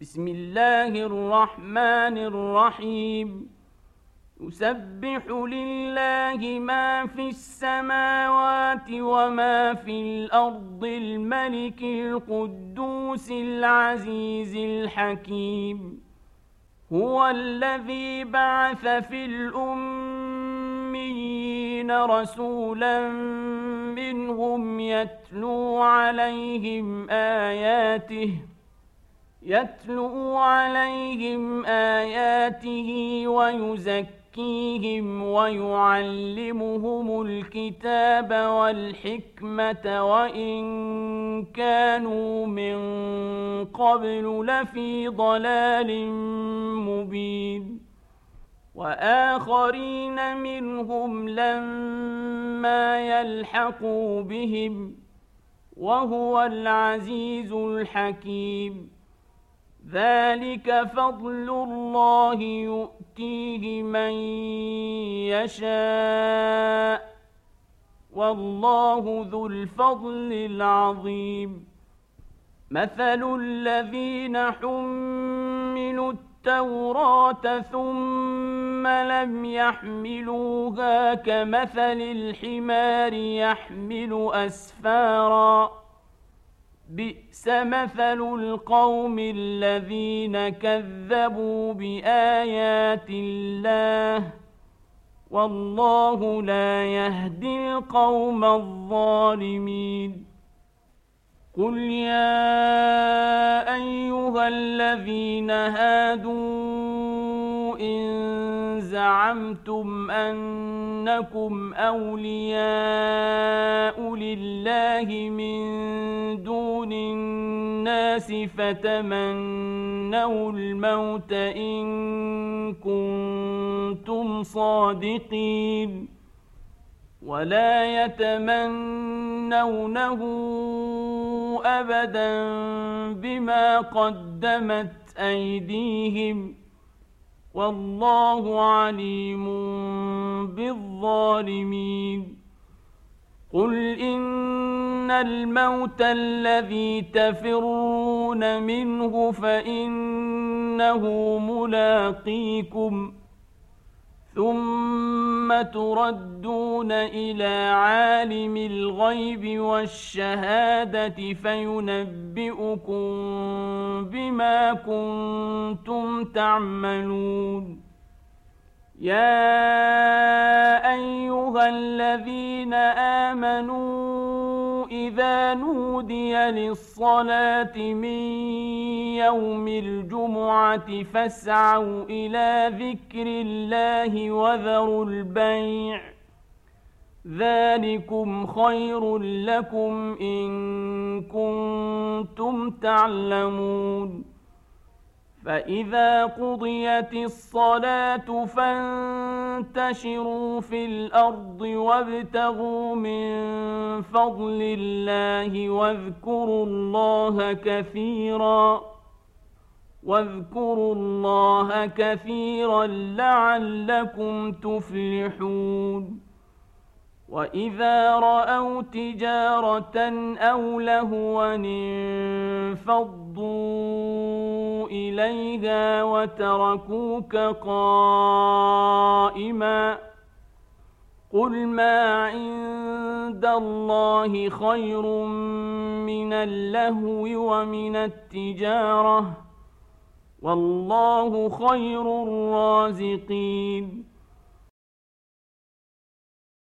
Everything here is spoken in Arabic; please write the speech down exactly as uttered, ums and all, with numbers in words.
بسم الله الرحمن الرحيم يسبح لله ما في السماوات وما في الأرض الملك القدوس العزيز الحكيم هو الذي بعث في الأميين رسولا منهم يتلو عليهم آياته يتلو عليهم آياته ويزكيهم ويعلمهم الكتاب والحكمة وإن كانوا من قبل لفي ضلال مبين وآخرين منهم لما يلحقوا بهم وهو العزيز الحكيم ذلك فضل الله يؤتيه من يشاء والله ذو الفضل العظيم مثل الذين حملوا التوراة ثم لم يحملوها كمثل الحمار يحمل أسفاراً بئس مثل القوم الذين كذبوا بآيات الله والله لا يهدي القوم الظالمين قل يا أيها الذين هادوا إن زعمتم أنكم أولياء لله من دون الناس فتمنوا الموت إن كنتم صادقين ولا يتمنونه أبدا بما قدمت أيديهم والله عليم بالظالمين قل إن الموت الذي تفرون منه فإنه ملاقيكم ثم تردون إلى عالم الغيب والشهادة فينبئكم بما كنتم تعملون يا أيها الذين آمنوا إذا نودي للصلاة من يوم الجمعة فاسعوا إلى ذكر الله وذروا البيع ذلكم خير لكم إن كنتم تعلمون فإذا قضيت الصلاة فانتشروا في الأرض وابتغوا من فضل الله واذكروا الله كثيرا واذكروا الله كثيرا لعلكم تفلحون وإذا رأوا تجارة أو لهوا انفضوا إليها وتركوك قائما قل ما عند الله خير من اللهو ومن التجارة والله خير الرازقين